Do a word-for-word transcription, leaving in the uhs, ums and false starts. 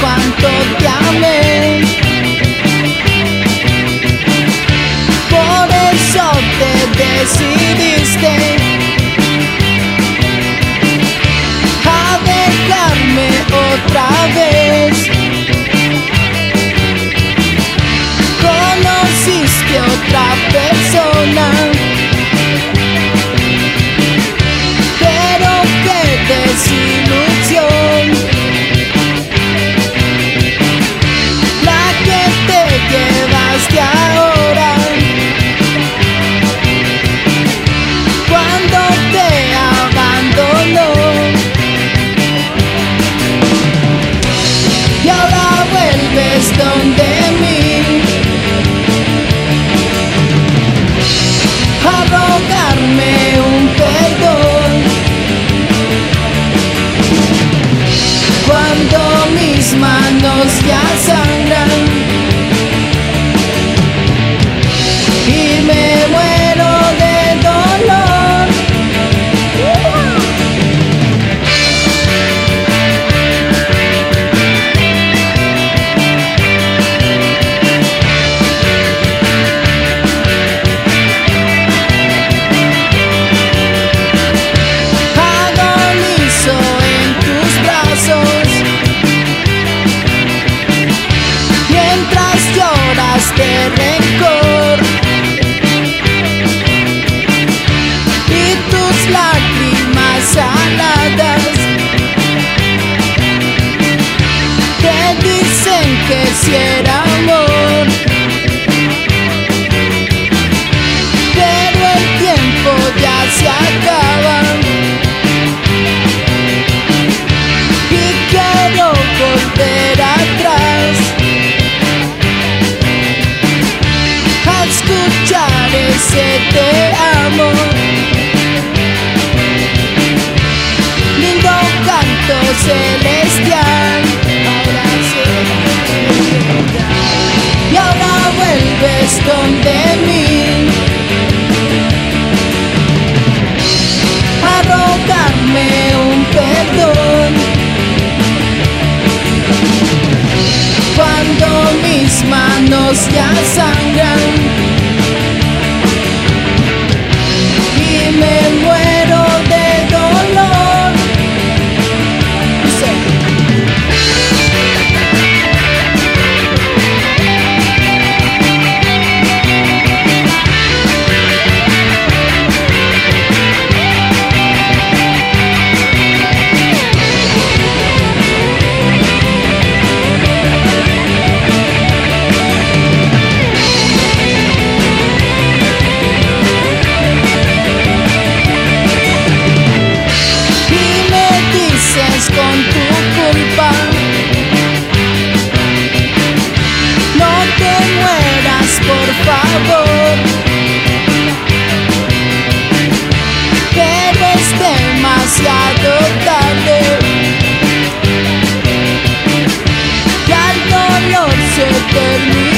cuánto te amé. Por eso te decidiste a dejarme otra vez. Conociste otra persona, pero qué desilusión la que te llevaste ahora. Cuando te abandonó y ahora vuelves donde mí a rogarme un perdón, cuando mis manos ya sangran y me muero de dolor. Agonizo en tus brazos mientras lloras de rencor y tus lágrimas saladas te dicen que si era amor, pero el tiempo ya se acaba y quiero volver atrás a escuchar ese te amo, lindo canto celestial. Ahora se y ahora vuelves donde mí a rogarme un perdón, cuando mis manos ya sangran y me muero de dolor. Sí. Con tu culpa no te mueras, por favor, pero es demasiado tarde, ya el dolor se termina.